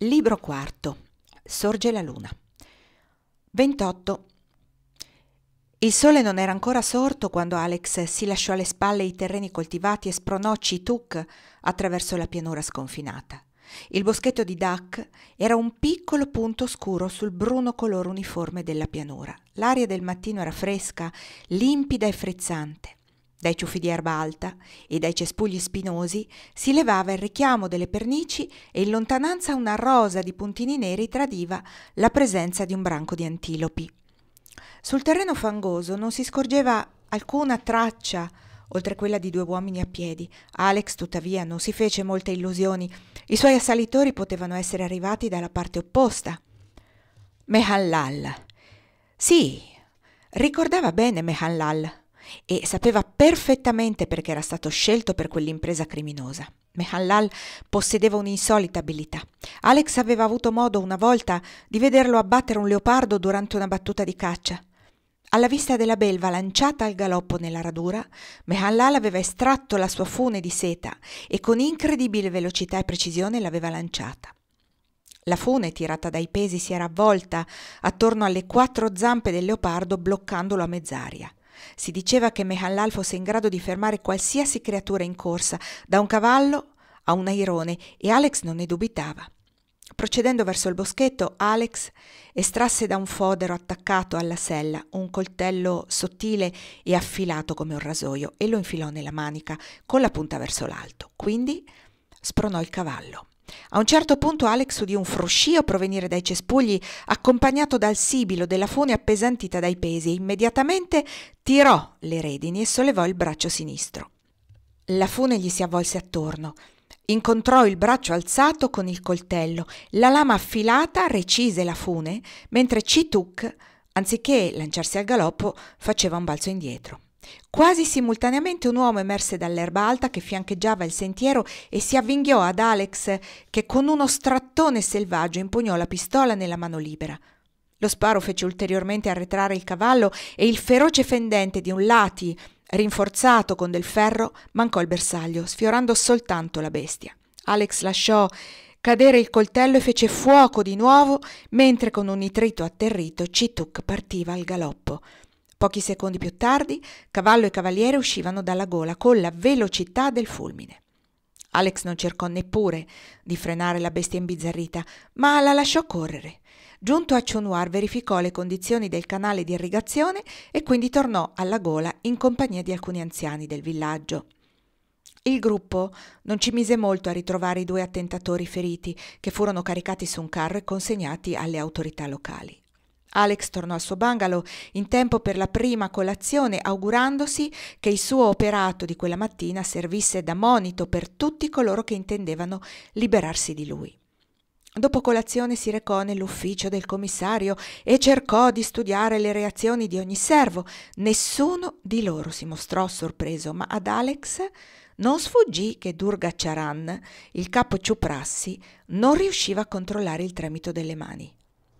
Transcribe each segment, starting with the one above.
Libro quarto. Sorge la luna. 28. Il sole non era ancora sorto quando Alex si lasciò alle spalle i terreni coltivati e spronò Cheetuk attraverso la pianura sconfinata. Il boschetto di Duck era un piccolo punto scuro sul bruno colore uniforme della pianura. L'aria del mattino era fresca, limpida e frizzante. Dai ciuffi di erba alta e dai cespugli spinosi si levava il richiamo delle pernici e in lontananza una rosa di puntini neri tradiva la presenza di un branco di antilopi. Sul terreno fangoso non si scorgeva alcuna traccia oltre quella di due uomini a piedi. Alex, tuttavia, non si fece molte illusioni. I suoi assalitori potevano essere arrivati dalla parte opposta. Mehanlal. Sì, ricordava bene Mehanlal e sapeva perfettamente perché era stato scelto per quell'impresa criminosa. Mehanlal possedeva un'insolita abilità. Alex aveva avuto modo una volta di vederlo abbattere un leopardo durante una battuta di caccia. Alla vista della belva lanciata al galoppo nella radura, Mehanlal aveva estratto la sua fune di seta e con incredibile velocità e precisione l'aveva lanciata. La fune, tirata dai pesi, si era avvolta attorno alle 4 zampe del leopardo, bloccandolo a mezz'aria. Si diceva che Mehanlal fosse in grado di fermare qualsiasi creatura in corsa, da un cavallo a un airone, e Alex non ne dubitava. Procedendo verso il boschetto, Alex estrasse da un fodero attaccato alla sella un coltello sottile e affilato come un rasoio e lo infilò nella manica con la punta verso l'alto. Quindi spronò il cavallo. A un certo punto Alex udì un fruscio provenire dai cespugli, accompagnato dal sibilo della fune appesantita dai pesi, e immediatamente tirò le redini e sollevò il braccio sinistro. La fune gli si avvolse attorno. Incontrò il braccio alzato con il coltello. La lama affilata recise la fune, mentre Cheetuk, anziché lanciarsi al galoppo, faceva un balzo indietro. Quasi simultaneamente un uomo emerse dall'erba alta che fiancheggiava il sentiero e si avvinghiò ad Alex, che con uno strattone selvaggio impugnò la pistola nella mano libera. Lo sparo fece ulteriormente arretrare il cavallo e il feroce fendente di un lati, rinforzato con del ferro, mancò il bersaglio, sfiorando soltanto la bestia. Alex lasciò cadere il coltello e fece fuoco di nuovo, mentre con un nitrito atterrito Cheetuk partiva al galoppo. Pochi secondi più tardi, cavallo e cavaliere uscivano dalla gola con la velocità del fulmine. Alex non cercò neppure di frenare la bestia imbizzarrita, ma la lasciò correre. Giunto a Chunwar verificò le condizioni del canale di irrigazione e quindi tornò alla gola in compagnia di alcuni anziani del villaggio. Il gruppo non ci mise molto a ritrovare i 2 attentatori feriti, che furono caricati su un carro e consegnati alle autorità locali. Alex tornò al suo bungalow in tempo per la prima colazione, augurandosi che il suo operato di quella mattina servisse da monito per tutti coloro che intendevano liberarsi di lui. Dopo colazione si recò nell'ufficio del commissario e cercò di studiare le reazioni di ogni servo. Nessuno di loro si mostrò sorpreso, ma ad Alex non sfuggì che Durgacharan, il capo Chuprassi, non riusciva a controllare il tremito delle mani.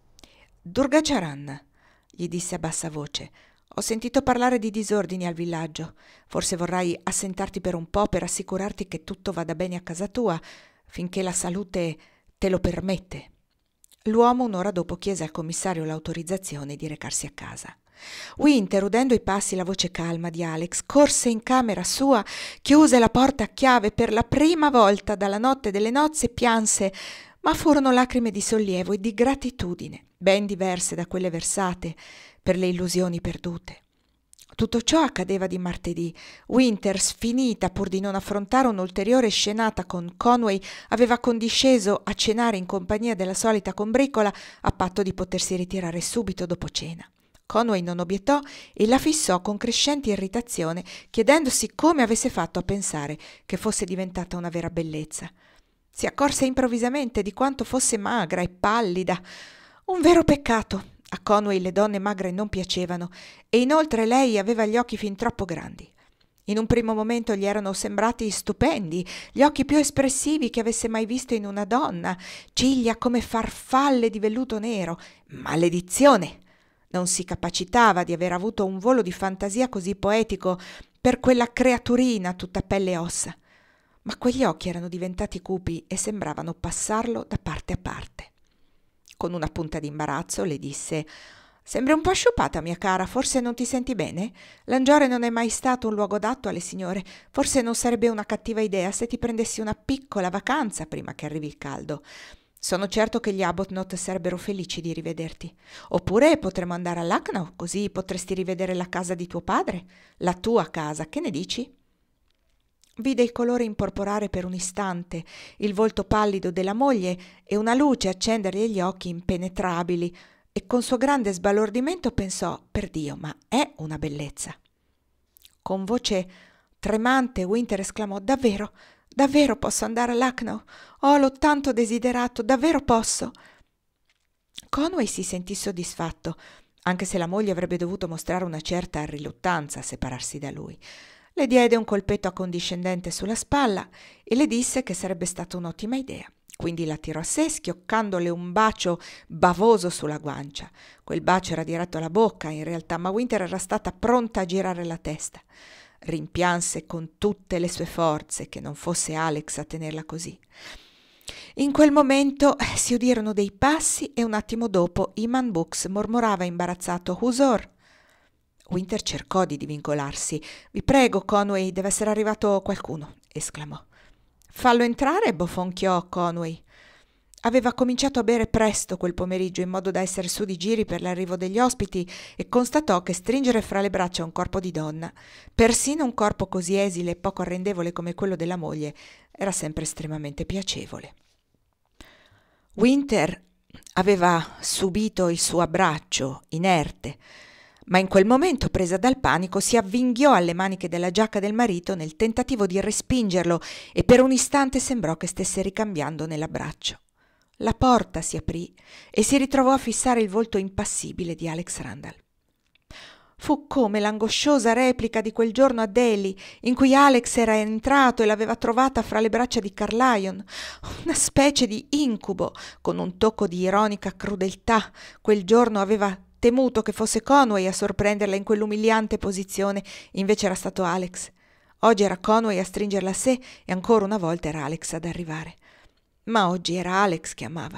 Durgacharan, gli disse a bassa voce, ho sentito parlare di disordini al villaggio. Forse vorrai assentarti per un po' per assicurarti che tutto vada bene a casa tua, finché la salute te lo permette. L'uomo un'ora dopo chiese al commissario l'autorizzazione di recarsi a casa. Winter, udendo i passi e la voce calma di Alex, corse in camera sua, chiuse la porta a chiave. Per la prima volta dalla notte delle nozze pianse, ma furono lacrime di sollievo e di gratitudine, ben diverse da quelle versate per le illusioni perdute. Tutto ciò accadeva di martedì. Winter, sfinita pur di non affrontare un'ulteriore scenata con Conway, aveva condisceso a cenare in compagnia della solita combricola a patto di potersi ritirare subito dopo cena. Conway non obiettò e la fissò con crescente irritazione, chiedendosi come avesse fatto a pensare che fosse diventata una vera bellezza. Si accorse improvvisamente di quanto fosse magra e pallida. Un vero peccato. A Conway le donne magre non piacevano e inoltre lei aveva gli occhi fin troppo grandi. In un primo momento gli erano sembrati stupendi, gli occhi più espressivi che avesse mai visto in una donna, ciglia come farfalle di velluto nero. Maledizione! Non si capacitava di aver avuto un volo di fantasia così poetico per quella creaturina tutta pelle e ossa. ma quegli occhi erano diventati cupi e sembravano passarlo da parte a parte. Con una punta di imbarazzo le disse: «Sembri un po' sciupata, mia cara, forse non ti senti bene? Langiore non è mai stato un luogo adatto alle signore, forse non sarebbe una cattiva idea se ti prendessi una piccola vacanza prima che arrivi il caldo. Sono certo che gli Arbuthnot sarebbero felici di rivederti. Oppure potremmo andare a Lucknow, così potresti rivedere la casa di tuo padre, la tua casa, che ne dici?» Vide il colore imporporare per un istante, il volto pallido della moglie e una luce accendergli gli occhi impenetrabili, e con suo grande sbalordimento pensò: «Perdio, ma è una bellezza!» Con voce tremante Winter esclamò: «Davvero, davvero posso andare a Lucknow? Oh, l'ho tanto desiderato, davvero posso?» Conway si sentì soddisfatto, anche se la moglie avrebbe dovuto mostrare una certa riluttanza a separarsi da lui. Le diede un colpetto accondiscendente sulla spalla e le disse che sarebbe stata un'ottima idea. Quindi la tirò a sé, schioccandole un bacio bavoso sulla guancia. Quel bacio era diretto alla bocca, in realtà, ma Winter era stata pronta a girare la testa. Rimpianse con tutte le sue forze che non fosse Alex a tenerla così. In quel momento si udirono dei passi e un attimo dopo Iman Bux mormorava imbarazzato: «Huzur!» Winter cercò di divincolarsi. «Vi prego, Conway, deve essere arrivato qualcuno», esclamò. «Fallo entrare», bofonchiò Conway. Aveva cominciato a bere presto quel pomeriggio in modo da essere su di giri per l'arrivo degli ospiti e constatò che stringere fra le braccia un corpo di donna, persino un corpo così esile e poco arrendevole come quello della moglie, era sempre estremamente piacevole. Winter aveva subito il suo abbraccio, inerte, ma in quel momento, presa dal panico, si avvinghiò alle maniche della giacca del marito nel tentativo di respingerlo e per un istante sembrò che stesse ricambiando nell'abbraccio. La porta si aprì e si ritrovò a fissare il volto impassibile di Alex Randall. Fu come l'angosciosa replica di quel giorno a Delhi, in cui Alex era entrato e l'aveva trovata fra le braccia di Carlyon, una specie di incubo, con un tocco di ironica crudeltà. Quel giorno aveva temuto che fosse Conway a sorprenderla in quell'umiliante posizione, invece era stato Alex. Oggi era Conway a stringerla a sé e ancora una volta era Alex ad arrivare. Ma oggi era Alex che amava.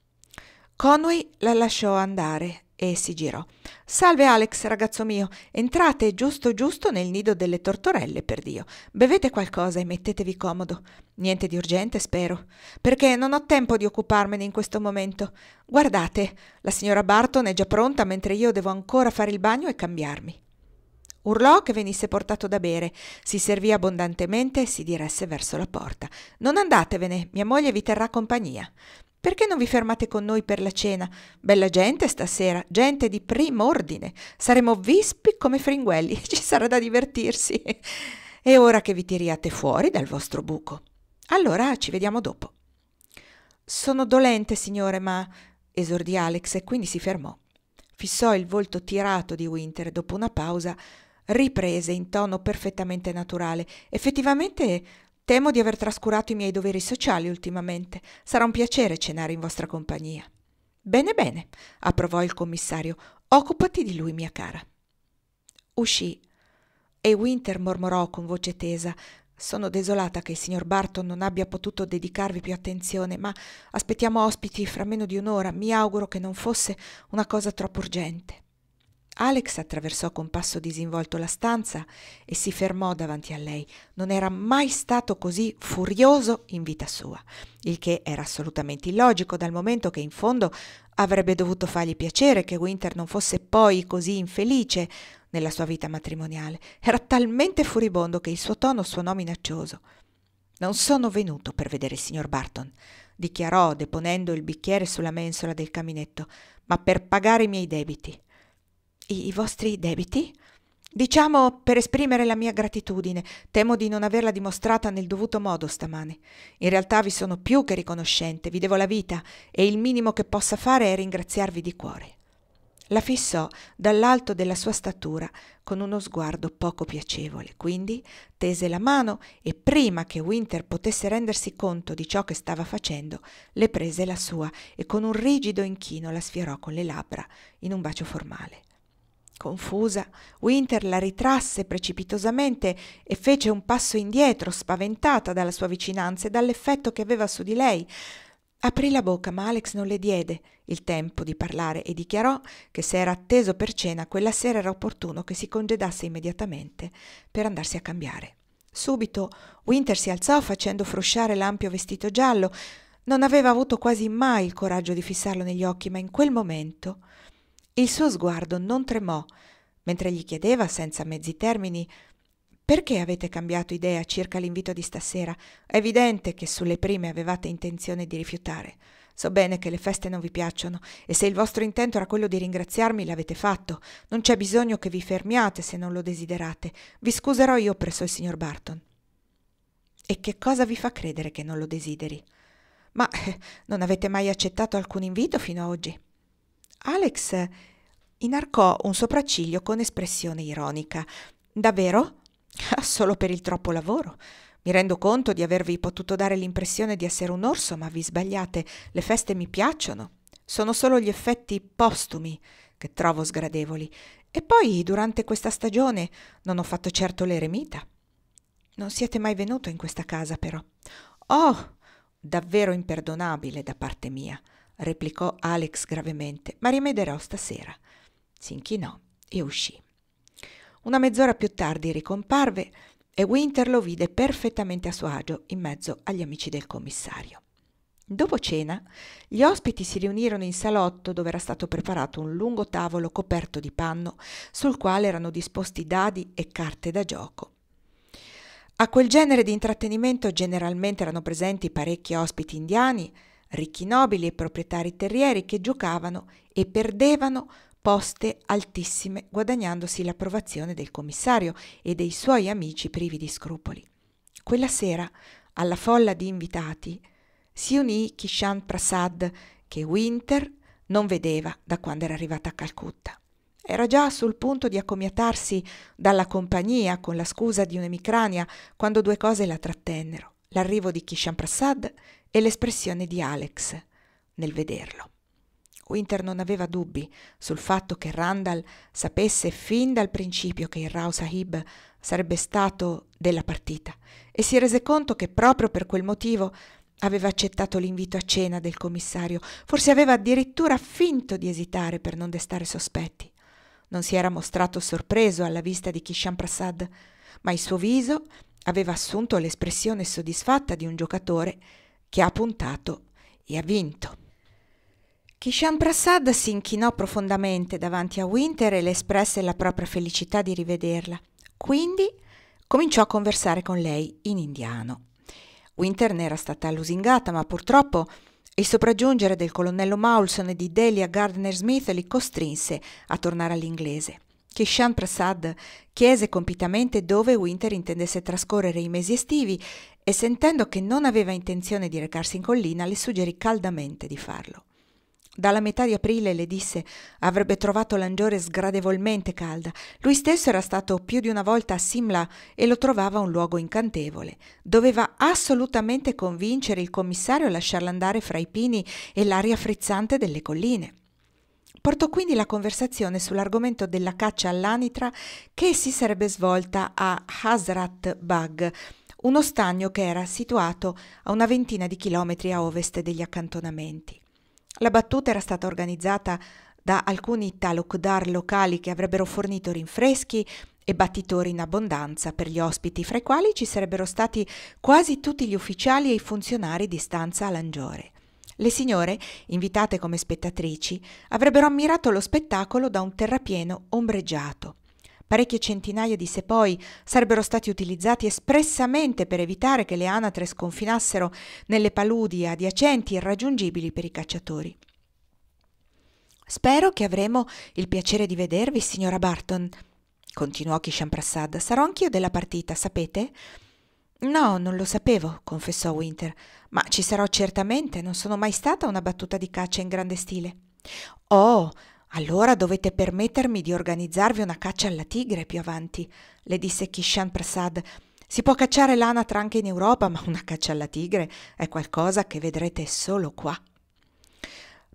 Conway la lasciò andare e si girò. «Salve Alex, ragazzo mio, entrate giusto giusto nel nido delle tortorelle, perdio. Bevete qualcosa e mettetevi comodo. Niente di urgente, spero, perché non ho tempo di occuparmene in questo momento. Guardate, la signora Barton è già pronta mentre io devo ancora fare il bagno e cambiarmi». Urlò che venisse portato da bere, si servì abbondantemente e si diresse verso la porta. «Non andatevene, mia moglie vi terrà compagnia. Perché non vi fermate con noi per la cena? Bella gente stasera, gente di prim'ordine. Saremo vispi come fringuelli, ci sarà da divertirsi. E ora che vi tiriate fuori dal vostro buco. Allora ci vediamo dopo». «Sono dolente, signore, ma...» esordì Alex e quindi si fermò. Fissò il volto tirato di Winter e dopo una pausa riprese in tono perfettamente naturale: «Effettivamente temo di aver trascurato i miei doveri sociali ultimamente. Sarà un piacere cenare in vostra compagnia». «Bene, bene», approvò il commissario. «Occupati di lui, mia cara». Uscì e Winter mormorò con voce tesa: «Sono desolata che il signor Barton non abbia potuto dedicarvi più attenzione, ma aspettiamo ospiti fra meno di un'ora. Mi auguro che non fosse una cosa troppo urgente». Alex attraversò con passo disinvolto la stanza e si fermò davanti a lei. Non era mai stato così furioso in vita sua, il che era assolutamente illogico, dal momento che in fondo avrebbe dovuto fargli piacere che Winter non fosse poi così infelice nella sua vita matrimoniale. Era talmente furibondo che il suo tono suonò minaccioso. «Non sono venuto per vedere il signor Barton», dichiarò deponendo il bicchiere sulla mensola del caminetto, «ma per pagare i miei debiti». «I vostri debiti?» «Diciamo per esprimere la mia gratitudine. Temo di non averla dimostrata nel dovuto modo stamane. In realtà vi sono più che riconoscente, vi devo la vita e il minimo che possa fare è ringraziarvi di cuore». La fissò dall'alto della sua statura con uno sguardo poco piacevole, quindi tese la mano e prima che Winter potesse rendersi conto di ciò che stava facendo, le prese la sua e con un rigido inchino la sfiorò con le labbra in un bacio formale. Confusa, Winter la ritrasse precipitosamente e fece un passo indietro, spaventata dalla sua vicinanza e dall'effetto che aveva su di lei. Aprì la bocca, ma Alex non le diede il tempo di parlare e dichiarò che se era atteso per cena quella sera era opportuno che si congedasse immediatamente per andarsi a cambiare. Subito Winter si alzò facendo frusciare l'ampio vestito giallo. Non aveva avuto quasi mai il coraggio di fissarlo negli occhi, ma in quel momento il suo sguardo non tremò mentre gli chiedeva senza mezzi termini: «Perché avete cambiato idea circa l'invito di stasera? È evidente che sulle prime avevate intenzione di rifiutare. So bene che le feste non vi piacciono e se il vostro intento era quello di ringraziarmi l'avete fatto. Non c'è bisogno che vi fermiate se non lo desiderate. Vi scuserò io presso il signor Barton». «E che cosa vi fa credere che non lo desideri?» «Ma non avete mai accettato alcun invito fino ad oggi?» Alex inarcò un sopracciglio con espressione ironica. «Davvero?» «Solo per il troppo lavoro. Mi rendo conto di avervi potuto dare l'impressione di essere un orso, ma vi sbagliate. Le feste mi piacciono. Sono solo gli effetti postumi che trovo sgradevoli. E poi, durante questa stagione, non ho fatto certo l'eremita». «Non siete mai venuto in questa casa, però». «Oh, davvero imperdonabile da parte mia», replicò Alex gravemente, «ma rimederò stasera». Si inchinò e uscì. Una mezz'ora più tardi ricomparve e Winter lo vide perfettamente a suo agio in mezzo agli amici del commissario. Dopo cena, gli ospiti si riunirono in salotto dove era stato preparato un lungo tavolo coperto di panno sul quale erano disposti dadi e carte da gioco. A quel genere di intrattenimento generalmente erano presenti parecchi ospiti indiani, ricchi nobili e proprietari terrieri che giocavano e perdevano poste altissime, guadagnandosi l'approvazione del commissario e dei suoi amici privi di scrupoli. Quella sera, alla folla di invitati, si unì Kishan Prasad, che Winter non vedeva da quando era arrivata a Calcutta. Era già sul punto di accomiatarsi dalla compagnia con la scusa di un'emicrania quando due cose la trattennero: l'arrivo di Kishan Prasad e l'espressione di Alex nel vederlo. Winter non aveva dubbi sul fatto che Randall sapesse fin dal principio che il Rao Sahib sarebbe stato della partita e si rese conto che proprio per quel motivo aveva accettato l'invito a cena del commissario. Forse aveva addirittura finto di esitare per non destare sospetti. Non si era mostrato sorpreso alla vista di Kishan Prasad, ma il suo viso aveva assunto l'espressione soddisfatta di un giocatore che ha puntato e ha vinto. Kishan Prasad si inchinò profondamente davanti a Winter e le espresse la propria felicità di rivederla. Quindi cominciò a conversare con lei in indiano. Winter ne era stata lusingata, ma purtroppo il sopraggiungere del colonnello Maulson e di Delia Gardner Smith li costrinse a tornare all'inglese. Kishan Prasad chiese compitamente dove Winter intendesse trascorrere i mesi estivi e, sentendo che non aveva intenzione di recarsi in collina, le suggerì caldamente di farlo. Dalla metà di aprile, le disse, avrebbe trovato Langiore sgradevolmente calda. Lui stesso era stato più di una volta a Simla e lo trovava un luogo incantevole. Doveva assolutamente convincere il commissario a lasciarla andare fra i pini e l'aria frizzante delle colline. Portò quindi la conversazione sull'argomento della caccia all'anitra che si sarebbe svolta a Hazrat Bag, uno stagno che era situato a una ventina di chilometri a ovest degli accantonamenti. La battuta era stata organizzata da alcuni talukdar locali che avrebbero fornito rinfreschi e battitori in abbondanza per gli ospiti, fra i quali ci sarebbero stati quasi tutti gli ufficiali e i funzionari di stanza a Langiore. Le signore, invitate come spettatrici, avrebbero ammirato lo spettacolo da un terrapieno ombreggiato. Parecchie centinaia di sepoi sarebbero stati utilizzati espressamente per evitare che le anatre sconfinassero nelle paludi adiacenti irraggiungibili per i cacciatori. «Spero che avremo il piacere di vedervi, signora Barton», continuò Kishan Prasad. «Sarò anch'io della partita, sapete?» «No, non lo sapevo», confessò Winter, «ma ci sarò certamente, non sono mai stata una battuta di caccia in grande stile». «Oh, allora dovete permettermi di organizzarvi una caccia alla tigre più avanti», le disse Kishan Prasad. «Si può cacciare l'anatra anche in Europa, ma una caccia alla tigre è qualcosa che vedrete solo qua».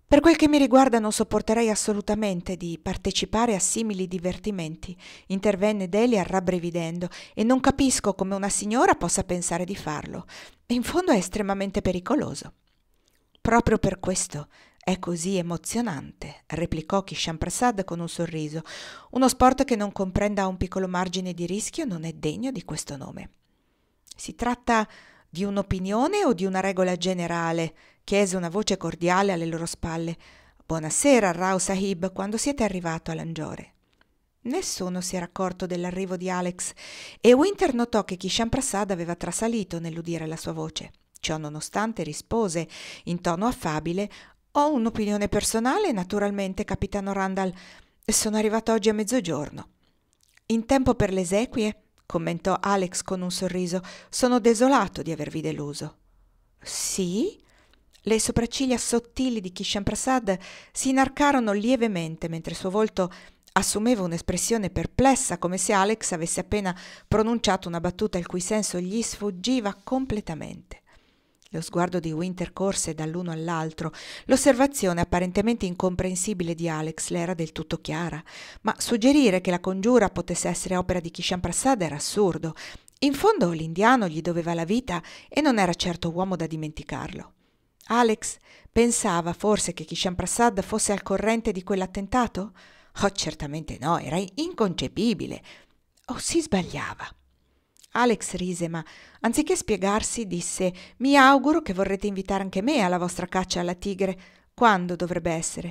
Per quel che mi riguarda non sopporterei assolutamente di partecipare a simili divertimenti, intervenne Delia rabbrividendo, e non capisco come una signora possa pensare di farlo. In fondo è estremamente pericoloso. Proprio per questo è così emozionante, replicò Kishan Prasad con un sorriso. Uno sport che non comprenda un piccolo margine di rischio non è degno di questo nome. Si tratta di un'opinione o di una regola generale? Chiese una voce cordiale alle loro spalle. Buonasera, Rao Sahib, quando siete arrivato a Langiore? Nessuno si era accorto dell'arrivo di Alex e Winter notò che Kishan Prasad aveva trasalito nell'udire la sua voce. Ciò nonostante rispose in tono affabile: «Ho un'opinione personale, naturalmente, capitano Randall. Sono arrivato oggi a mezzogiorno». «In tempo per le esequie?» commentò Alex con un sorriso. «Sono desolato di avervi deluso». «Sì?» Le sopracciglia sottili di Kishan Prasad si inarcarono lievemente mentre il suo volto assumeva un'espressione perplessa, come se Alex avesse appena pronunciato una battuta il cui senso gli sfuggiva completamente. Lo sguardo di Winter corse dall'uno all'altro. L'osservazione apparentemente incomprensibile di Alex le era del tutto chiara, ma suggerire che la congiura potesse essere opera di Kishan Prasad era assurdo. In fondo l'indiano gli doveva la vita e non era certo uomo da dimenticarlo. Alex pensava forse che Kishan Prasad fosse al corrente di quell'attentato? Oh, certamente no, era inconcepibile. O si sbagliava? Alex rise, ma anziché spiegarsi disse: «Mi auguro che vorrete invitare anche me alla vostra caccia alla tigre. Quando dovrebbe essere?»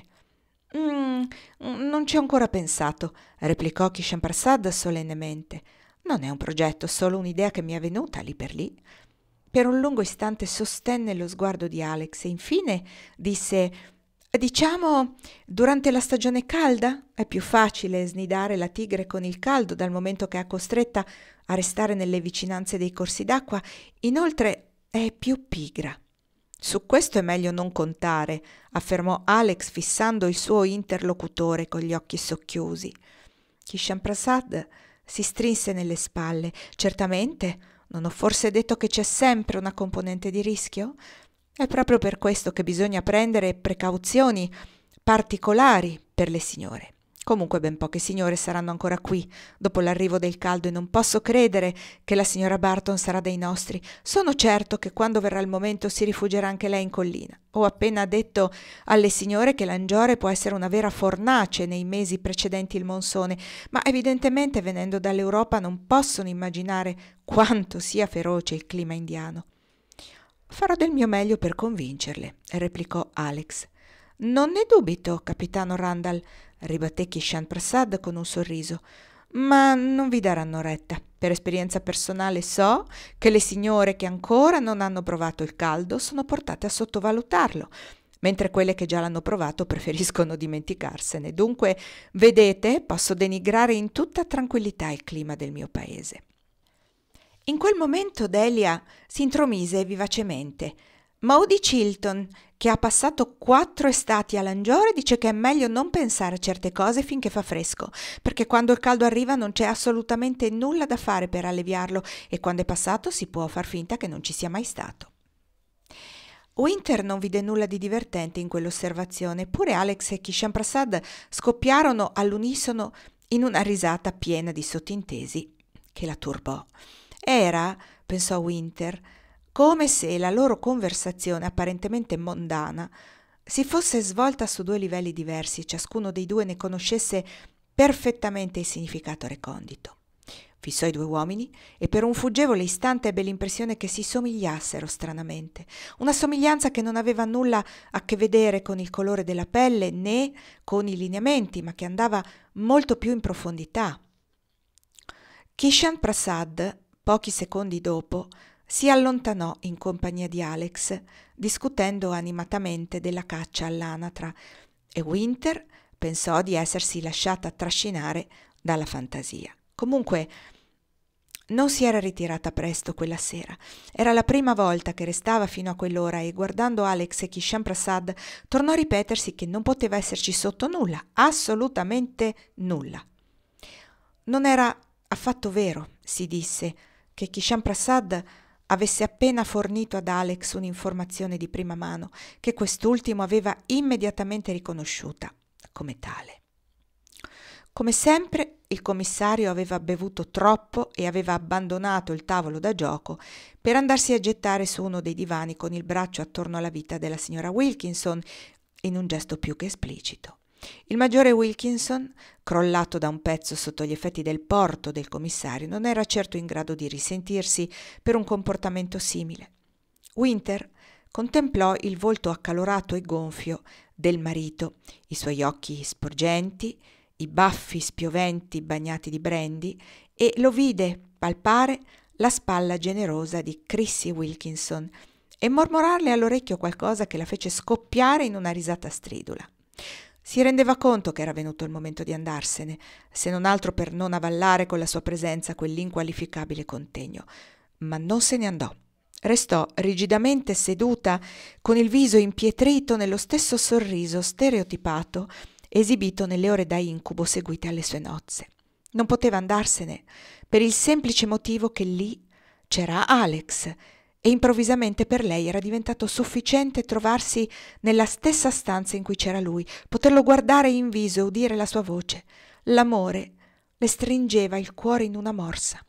Non ci ho ancora pensato», replicò Kishan Prasad solennemente. «Non è un progetto, solo un'idea che mi è venuta lì per lì». Per un lungo istante sostenne lo sguardo di Alex e infine disse: «Diciamo durante la stagione calda? È più facile snidare la tigre con il caldo, dal momento che è costretta a restare nelle vicinanze dei corsi d'acqua. Inoltre è più pigra». «Su questo è meglio non contare», affermò Alex fissando il suo interlocutore con gli occhi socchiusi. Kishan Prasad si strinse nelle spalle. «Certamente. Non ho forse detto che c'è sempre una componente di rischio? È proprio per questo che bisogna prendere precauzioni particolari per le signore. Comunque ben poche signore saranno ancora qui dopo l'arrivo del caldo e non posso credere che la signora Barton sarà dei nostri. Sono certo che quando verrà il momento si rifugierà anche lei in collina. Ho appena detto alle signore che Langiore può essere una vera fornace nei mesi precedenti il monsone, ma evidentemente venendo dall'Europa non possono immaginare quanto sia feroce il clima indiano». «Farò del mio meglio per convincerle», replicò Alex. «Non ne dubito, capitano Randall», ribatté Kishan Prasad con un sorriso, «ma non vi daranno retta. Per esperienza personale so che le signore che ancora non hanno provato il caldo sono portate a sottovalutarlo, mentre quelle che già l'hanno provato preferiscono dimenticarsene. Dunque, vedete, posso denigrare in tutta tranquillità il clima del mio paese». In quel momento Delia si intromise vivacemente. «Maudie Chilton, che ha passato 4 estati a Langiore, dice che è meglio non pensare a certe cose finché fa fresco, perché quando il caldo arriva non c'è assolutamente nulla da fare per alleviarlo e quando è passato si può far finta che non ci sia mai stato». Winter non vide nulla di divertente in quell'osservazione, eppure Alex e Kishan Prasad scoppiarono all'unisono in una risata piena di sottintesi che la turbò. Era, pensò Winter, come se la loro conversazione apparentemente mondana si fosse svolta su 2 livelli diversi e ciascuno dei due ne conoscesse perfettamente il significato recondito. Fissò i 2 uomini e per un fuggevole istante ebbe l'impressione che si somigliassero stranamente, una somiglianza che non aveva nulla a che vedere con il colore della pelle né con i lineamenti, ma che andava molto più in profondità. Kishan Prasad, pochi secondi dopo, si allontanò in compagnia di Alex, discutendo animatamente della caccia all'anatra, e Winter pensò di essersi lasciata trascinare dalla fantasia. Comunque non si era ritirata presto quella sera. Era la prima volta che restava fino a quell'ora e guardando Alex e Kishan Prasad tornò a ripetersi che non poteva esserci sotto nulla, assolutamente nulla. Non era affatto vero, si disse, che Kishan Prasad avesse appena fornito ad Alex un'informazione di prima mano che quest'ultimo aveva immediatamente riconosciuta come tale. Come sempre, il commissario aveva bevuto troppo e aveva abbandonato il tavolo da gioco per andarsi a gettare su uno dei divani con il braccio attorno alla vita della signora Wilkinson in un gesto più che esplicito. Il maggiore Wilkinson, crollato da un pezzo sotto gli effetti del porto del commissario, non era certo in grado di risentirsi per un comportamento simile. Winter contemplò il volto accalorato e gonfio del marito, i suoi occhi sporgenti, i baffi spioventi bagnati di brandy, e lo vide palpare la spalla generosa di Chrissy Wilkinson e mormorarle all'orecchio qualcosa che la fece scoppiare in una risata stridula. Si rendeva conto che era venuto il momento di andarsene, se non altro per non avallare con la sua presenza quell'inqualificabile contegno, ma non se ne andò. Restò rigidamente seduta, con il viso impietrito nello stesso sorriso stereotipato esibito nelle ore da incubo seguite alle sue nozze. Non poteva andarsene per il semplice motivo che lì c'era Alex, e improvvisamente per lei era diventato sufficiente trovarsi nella stessa stanza in cui c'era lui, poterlo guardare in viso e udire la sua voce. L'amore le stringeva il cuore in una morsa.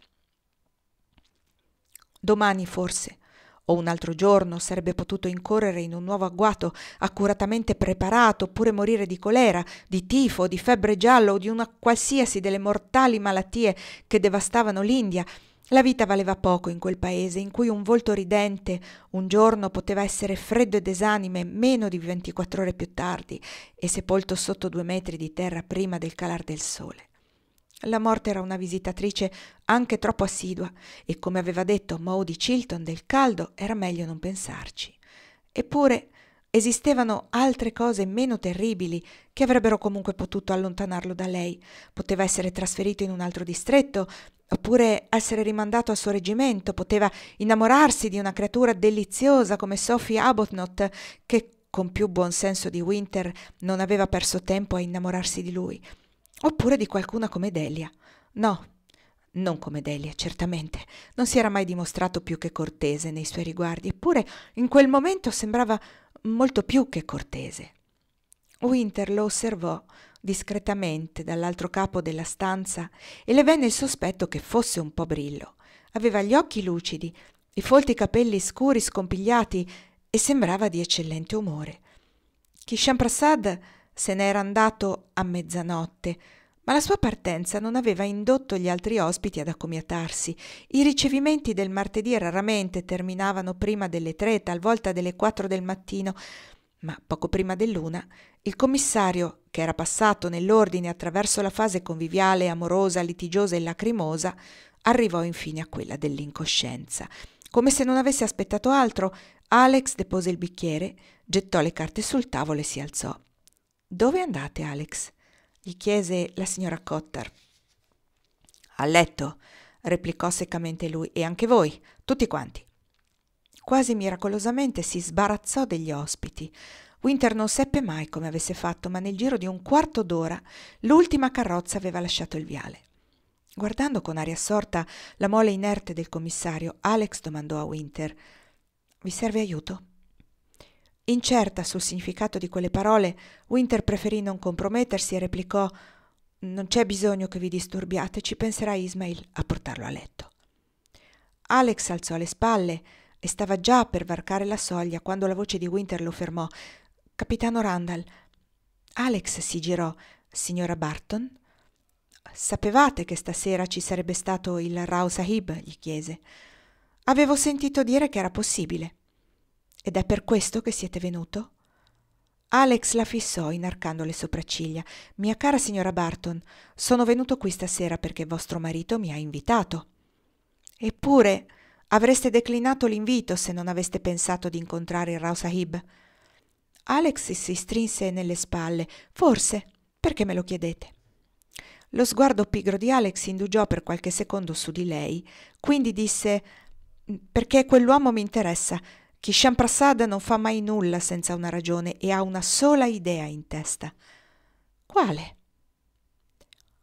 Domani forse, o un altro giorno, sarebbe potuto incorrere in un nuovo agguato accuratamente preparato, oppure morire di colera, di tifo, di febbre gialla o di una qualsiasi delle mortali malattie che devastavano l'India. La vita valeva poco in quel paese, in cui un volto ridente un giorno poteva essere freddo ed esanime meno di 24 ore più tardi e sepolto sotto 2 metri di terra prima del calar del sole. La morte era una visitatrice anche troppo assidua e, come aveva detto Maudie Chilton, del caldo era meglio non pensarci. Eppure esistevano altre cose meno terribili che avrebbero comunque potuto allontanarlo da lei. Poteva essere trasferito in un altro distretto, oppure essere rimandato al suo reggimento, poteva innamorarsi di una creatura deliziosa come Sophie Arbuthnot, che con più buon senso di Winter non aveva perso tempo a innamorarsi di lui, oppure di qualcuna come Delia. No, non come Delia, certamente. Non si era mai dimostrato più che cortese nei suoi riguardi, eppure in quel momento sembrava molto più che cortese. Winter lo osservò discretamente dall'altro capo della stanza e le venne il sospetto che fosse un po' brillo. Aveva gli occhi lucidi, i folti capelli scuri scompigliati e sembrava di eccellente umore. Kishan Prasad se n'era andato a mezzanotte, ma la sua partenza non aveva indotto gli altri ospiti ad accomiatarsi. I ricevimenti del martedì raramente terminavano prima delle 3, talvolta delle 4 del mattino, ma poco prima dell'1 il commissario, che era passato nell'ordine attraverso la fase conviviale, amorosa, litigiosa e lacrimosa, arrivò infine a quella dell'incoscienza. Come se non avesse aspettato altro, Alex depose il bicchiere, gettò le carte sul tavolo e si alzò. «Dove andate, Alex?» gli chiese la signora Cotter. «A letto», replicò seccamente lui, «e anche voi, tutti quanti». Quasi miracolosamente si sbarazzò degli ospiti. Winter non seppe mai come avesse fatto, ma nel giro di un quarto d'ora l'ultima carrozza aveva lasciato il viale. Guardando con aria assorta la mole inerte del commissario, Alex domandò a Winter: «Vi serve aiuto?» Incerta sul significato di quelle parole, Winter preferì non compromettersi e replicò: «Non c'è bisogno che vi disturbiate, ci penserà Ismail a portarlo a letto». Alex alzò le spalle e stava già per varcare la soglia quando la voce di Winter lo fermò. «Capitano Randall». Alex si girò. «Signora Barton?» «Sapevate che stasera ci sarebbe stato il Rao Sahib?» gli chiese. «Avevo sentito dire che era possibile». «Ed è per questo che siete venuto?» Alex la fissò inarcando le sopracciglia. «Mia cara signora Barton, sono venuto qui stasera perché vostro marito mi ha invitato». «Eppure avreste declinato l'invito se non aveste pensato di incontrare il Rao Sahib». Alex si strinse nelle spalle. «Forse. Perché me lo chiedete?» Lo sguardo pigro di Alex indugiò per qualche secondo su di lei, quindi disse: «Perché quell'uomo mi interessa. Kishan Prasad non fa mai nulla senza una ragione e ha una sola idea in testa». «Quale?»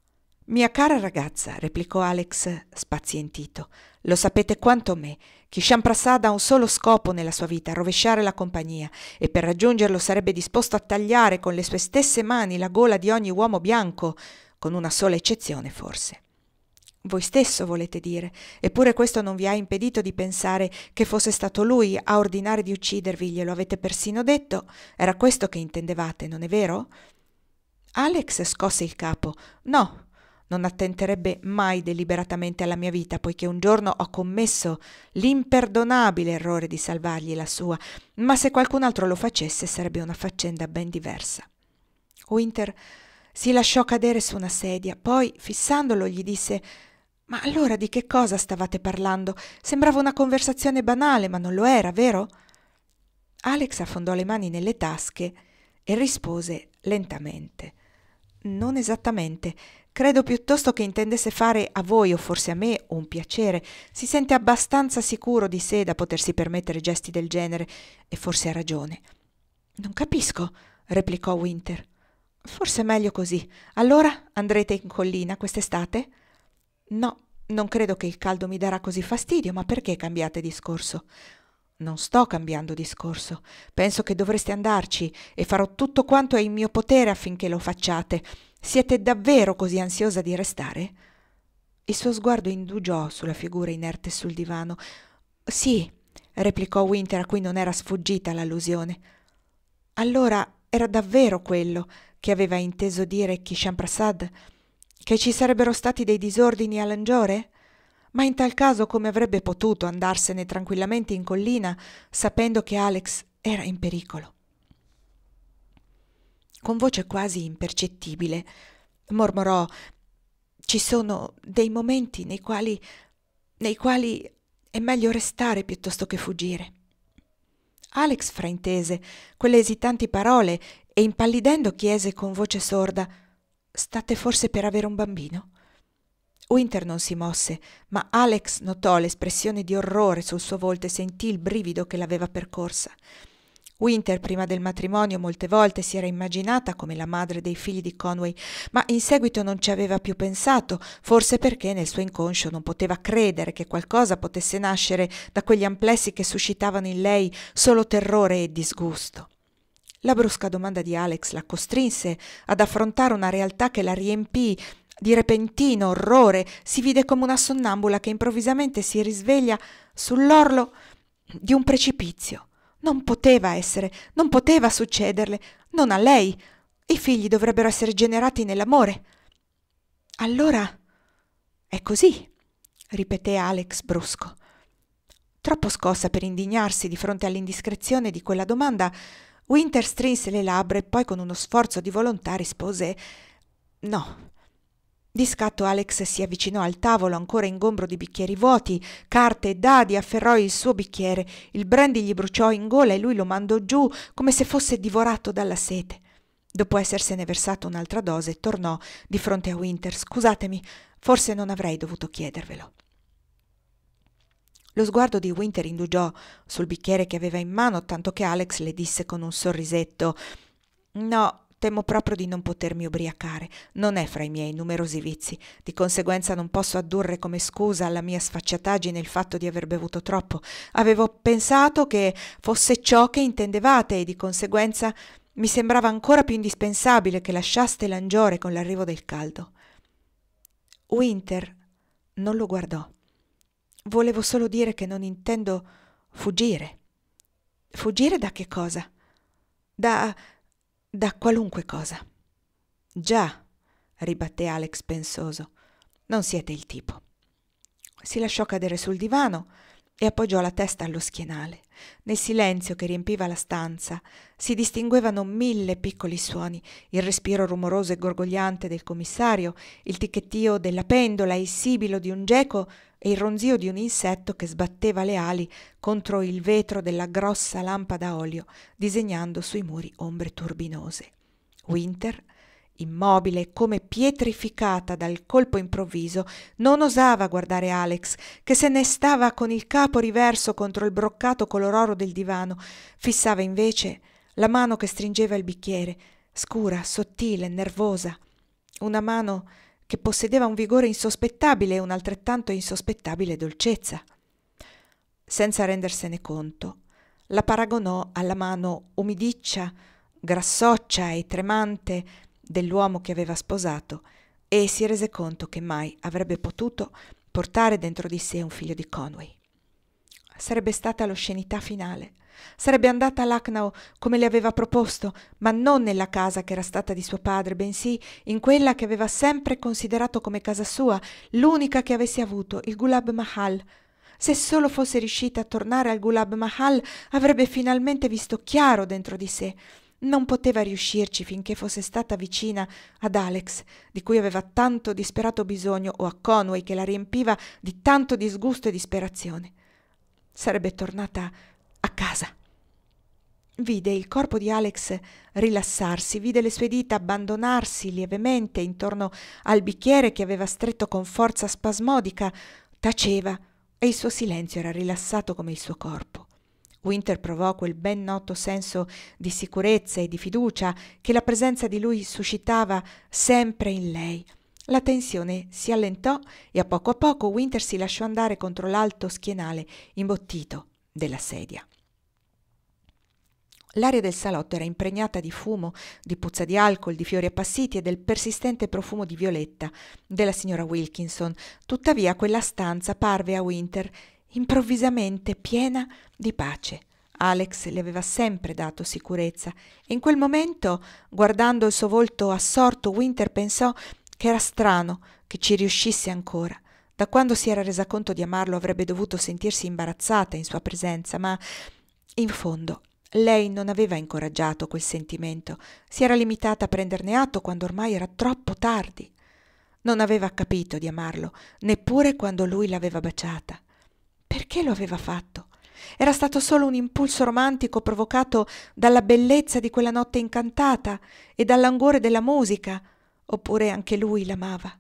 Mia cara ragazza, replicò Alex spazientito, lo sapete quanto me. Hisham Prasad ha un solo scopo nella sua vita, rovesciare la compagnia, e per raggiungerlo sarebbe disposto a tagliare con le sue stesse mani la gola di ogni uomo bianco, con una sola eccezione forse. Voi stesso volete dire, eppure questo non vi ha impedito di pensare che fosse stato lui a ordinare di uccidervi, glielo avete persino detto. Era questo che intendevate, non è vero? Alex scosse il capo. No, non attenterebbe mai deliberatamente alla mia vita, poiché un giorno ho commesso l'imperdonabile errore di salvargli la sua, ma se qualcun altro lo facesse sarebbe una faccenda ben diversa. Winter si lasciò cadere su una sedia, poi, fissandolo, gli disse: «Ma allora di che cosa stavate parlando? Sembrava una conversazione banale, ma non lo era, vero?» Alex affondò le mani nelle tasche e rispose lentamente: «Non esattamente. Credo piuttosto che intendesse fare a voi, o forse a me, un piacere. Si sente abbastanza sicuro di sé da potersi permettere gesti del genere, e forse ha ragione». «Non capisco», replicò Winter. «Forse è meglio così. Allora andrete in collina quest'estate?» «No, non credo che il caldo mi darà così fastidio, ma perché cambiate discorso?» «Non sto cambiando discorso. Penso che dovreste andarci e farò tutto quanto è in mio potere affinché lo facciate. Siete davvero così ansiosa di restare?» Il suo sguardo indugiò sulla figura inerte sul divano. «Sì», replicò Winter, a cui non era sfuggita l'allusione. Allora era davvero quello che aveva inteso dire Hisham Prasad? Che ci sarebbero stati dei disordini a Langiore? Ma in tal caso come avrebbe potuto andarsene tranquillamente in collina sapendo che Alex era in pericolo? Con voce quasi impercettibile mormorò: «Ci sono dei momenti nei quali è meglio restare piuttosto che fuggire». Alex fraintese quelle esitanti parole e impallidendo chiese con voce sorda: «State forse per avere un bambino?» Winter non si mosse, ma Alex notò l'espressione di orrore sul suo volto e sentì il brivido che l'aveva percorsa. Winter, prima del matrimonio, molte volte si era immaginata come la madre dei figli di Conway, ma in seguito non ci aveva più pensato, forse perché nel suo inconscio non poteva credere che qualcosa potesse nascere da quegli amplessi che suscitavano in lei solo terrore e disgusto. La brusca domanda di Alex la costrinse ad affrontare una realtà che la riempì di repentino orrore. Si vide come una sonnambula che improvvisamente si risveglia sull'orlo di un precipizio. Non poteva succederle, non a lei. I figli dovrebbero essere generati nell'amore. «Allora è così», ripeté Alex brusco. Troppo scossa per indignarsi di fronte all'indiscrezione di quella domanda, Winter strinse le labbra e poi con uno sforzo di volontà rispose: «No». Di scatto Alex si avvicinò al tavolo ancora ingombro di bicchieri vuoti, carte e dadi, afferrò il suo bicchiere, il brandy gli bruciò in gola e lui lo mandò giù come se fosse divorato dalla sete. Dopo essersene versato un'altra dose, tornò di fronte a Winter: «Scusatemi, forse non avrei dovuto chiedervelo». Lo sguardo di Winter indugiò sul bicchiere che aveva in mano, tanto che Alex le disse con un sorrisetto: «No, temo proprio di non potermi ubriacare. Non è fra i miei numerosi vizi. Di conseguenza non posso addurre come scusa alla mia sfacciataggine il fatto di aver bevuto troppo. Avevo pensato che fosse ciò che intendevate e di conseguenza mi sembrava ancora più indispensabile che lasciaste Langiore con l'arrivo del caldo». Winter non lo guardò. «Volevo solo dire che non intendo fuggire». «Fuggire da che cosa?» Da qualunque cosa». «Già», ribatté Alex pensoso, «non siete il tipo». Si lasciò cadere sul divano e appoggiò la testa allo schienale. Nel silenzio che riempiva la stanza si distinguevano 1000 piccoli suoni: il respiro rumoroso e gorgogliante del commissario, il ticchettio della pendola, il sibilo di un geco e il ronzio di un insetto che sbatteva le ali contro il vetro della grossa lampada a olio, disegnando sui muri ombre turbinose. Winter, immobile come pietrificata dal colpo improvviso, non osava guardare Alex, che se ne stava con il capo riverso contro il broccato color oro del divano. Fissava invece la mano che stringeva il bicchiere, scura, sottile, nervosa, una mano che possedeva un vigore insospettabile e un'altrettanto insospettabile dolcezza. Senza rendersene conto, la paragonò alla mano umidiccia, grassoccia e tremante dell'uomo che aveva sposato e si rese conto che mai avrebbe potuto portare dentro di sé un figlio di Conway. Sarebbe stata l'oscenità finale. Sarebbe andata a Lucknow come le aveva proposto, ma non nella casa che era stata di suo padre, bensì in quella che aveva sempre considerato come casa sua, l'unica che avesse avuto, il Gulab Mahal. Se solo fosse riuscita a tornare al Gulab Mahal, avrebbe finalmente visto chiaro dentro di sé. Non poteva riuscirci finché fosse stata vicina ad Alex, di cui aveva tanto disperato bisogno, o a Conway, che la riempiva di tanto disgusto e disperazione. Sarebbe tornata a casa. Vide il corpo di Alex rilassarsi, vide le sue dita abbandonarsi lievemente intorno al bicchiere che aveva stretto con forza spasmodica. Taceva e il suo silenzio era rilassato come il suo corpo. Winter provò quel ben noto senso di sicurezza e di fiducia che la presenza di lui suscitava sempre in lei. La tensione si allentò e a poco Winter si lasciò andare contro l'alto schienale imbottito della sedia. L'aria del salotto era impregnata di fumo, di puzza di alcol, di fiori appassiti e del persistente profumo di violetta della signora Wilkinson. Tuttavia quella stanza parve a Winter improvvisamente piena di pace. Alex le aveva sempre dato sicurezza e in quel momento, guardando il suo volto assorto, Winter pensò che era strano che ci riuscisse ancora. Da quando si era resa conto di amarlo avrebbe dovuto sentirsi imbarazzata in sua presenza, ma in fondo lei non aveva incoraggiato quel sentimento, si era limitata a prenderne atto quando ormai era troppo tardi. Non aveva capito di amarlo, neppure quando lui l'aveva baciata. Perché lo aveva fatto? Era stato solo un impulso romantico provocato dalla bellezza di quella notte incantata e dall'languore della musica, oppure anche lui l'amava?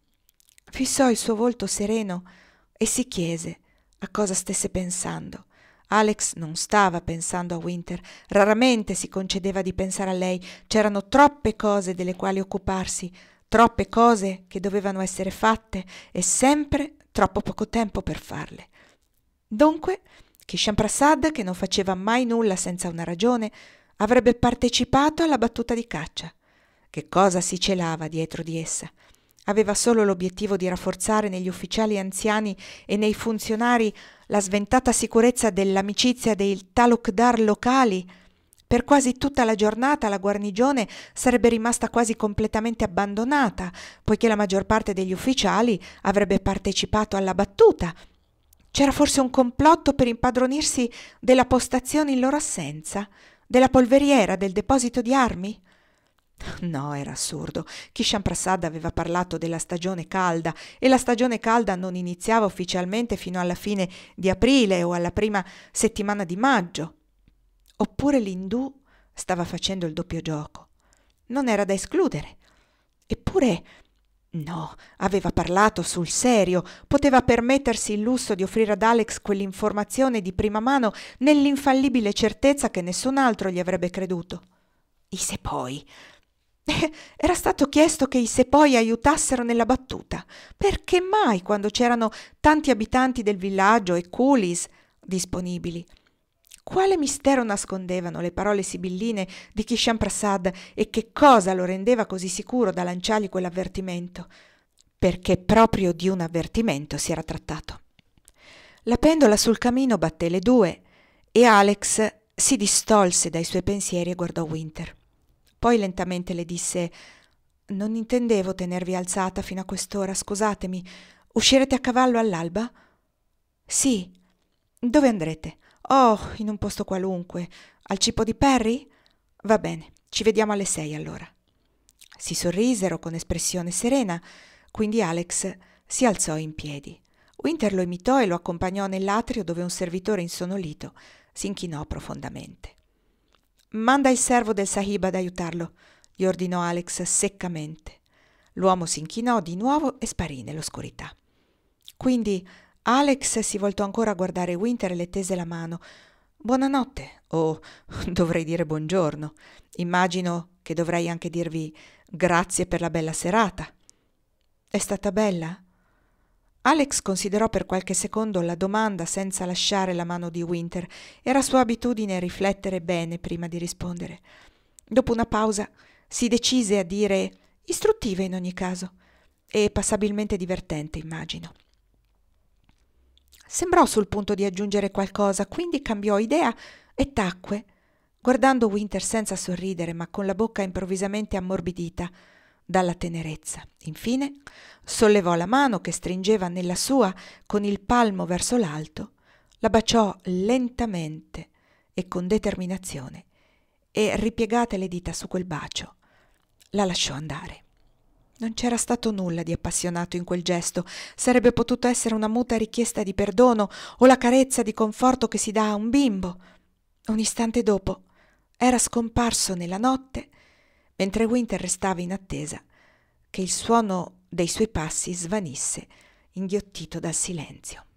Fissò il suo volto sereno e si chiese a cosa stesse pensando. Alex non stava pensando a Winter, raramente si concedeva di pensare a lei. C'erano troppe cose delle quali occuparsi, troppe cose che dovevano essere fatte e sempre troppo poco tempo per farle. Dunque, Kishan Prasad, che non faceva mai nulla senza una ragione, avrebbe partecipato alla battuta di caccia. Che cosa si celava dietro di essa? Aveva solo l'obiettivo di rafforzare negli ufficiali anziani e nei funzionari la sventata sicurezza dell'amicizia dei talukdar locali. Per quasi tutta la giornata la guarnigione sarebbe rimasta quasi completamente abbandonata, poiché la maggior parte degli ufficiali avrebbe partecipato alla battuta. C'era forse un complotto per impadronirsi della postazione in loro assenza, della polveriera, del deposito di armi? No, era assurdo. Kishan Prasad aveva parlato della stagione calda e la stagione calda non iniziava ufficialmente fino alla fine di aprile o alla prima settimana di maggio. Oppure l'indù stava facendo il doppio gioco. Non era da escludere. Eppure no, aveva parlato sul serio, poteva permettersi il lusso di offrire ad Alex quell'informazione di prima mano nell'infallibile certezza che nessun altro gli avrebbe creduto. I sepoi. Era stato chiesto che i sepoi aiutassero nella battuta. Perché mai quando c'erano tanti abitanti del villaggio e coolies disponibili? Quale mistero nascondevano le parole sibilline di Kishan Prasad e che cosa lo rendeva così sicuro da lanciargli quell'avvertimento? Perché proprio di un avvertimento si era trattato. La pendola sul camino batté le 2 e Alex si distolse dai suoi pensieri e guardò Winter. Poi lentamente le disse: «Non intendevo tenervi alzata fino a quest'ora, scusatemi. Uscirete a cavallo all'alba?» «Sì. Dove andrete?» «Oh, in un posto qualunque. Al cipo di Perry?» «Va bene, ci vediamo alle 6 allora». Si sorrisero con espressione serena, quindi Alex si alzò in piedi. Winter lo imitò e lo accompagnò nell'atrio dove un servitore insonnolito si inchinò profondamente. «Manda il servo del sahib ad aiutarlo», gli ordinò Alex seccamente. L'uomo si inchinò di nuovo e sparì nell'oscurità. Quindi Alex si voltò ancora a guardare Winter e le tese la mano. «Buonanotte, o dovrei dire buongiorno. Immagino che dovrei anche dirvi grazie per la bella serata». È stata bella? Alex considerò per qualche secondo la domanda senza lasciare la mano di Winter. Era sua abitudine riflettere bene prima di rispondere. Dopo una pausa si decise a dire istruttiva in ogni caso e passabilmente divertente, immagino. Sembrò sul punto di aggiungere qualcosa, quindi cambiò idea e tacque, guardando Winter senza sorridere, ma con la bocca improvvisamente ammorbidita dalla tenerezza. Infine sollevò la mano che stringeva nella sua con il palmo verso l'alto, la baciò lentamente e con determinazione e, ripiegate le dita su quel bacio, la lasciò andare. Non c'era stato nulla di appassionato in quel gesto. Sarebbe potuto essere una muta richiesta di perdono o la carezza di conforto che si dà a un bimbo. Un istante dopo era scomparso nella notte, mentre Winter restava in attesa che il suono dei suoi passi svanisse, inghiottito dal silenzio.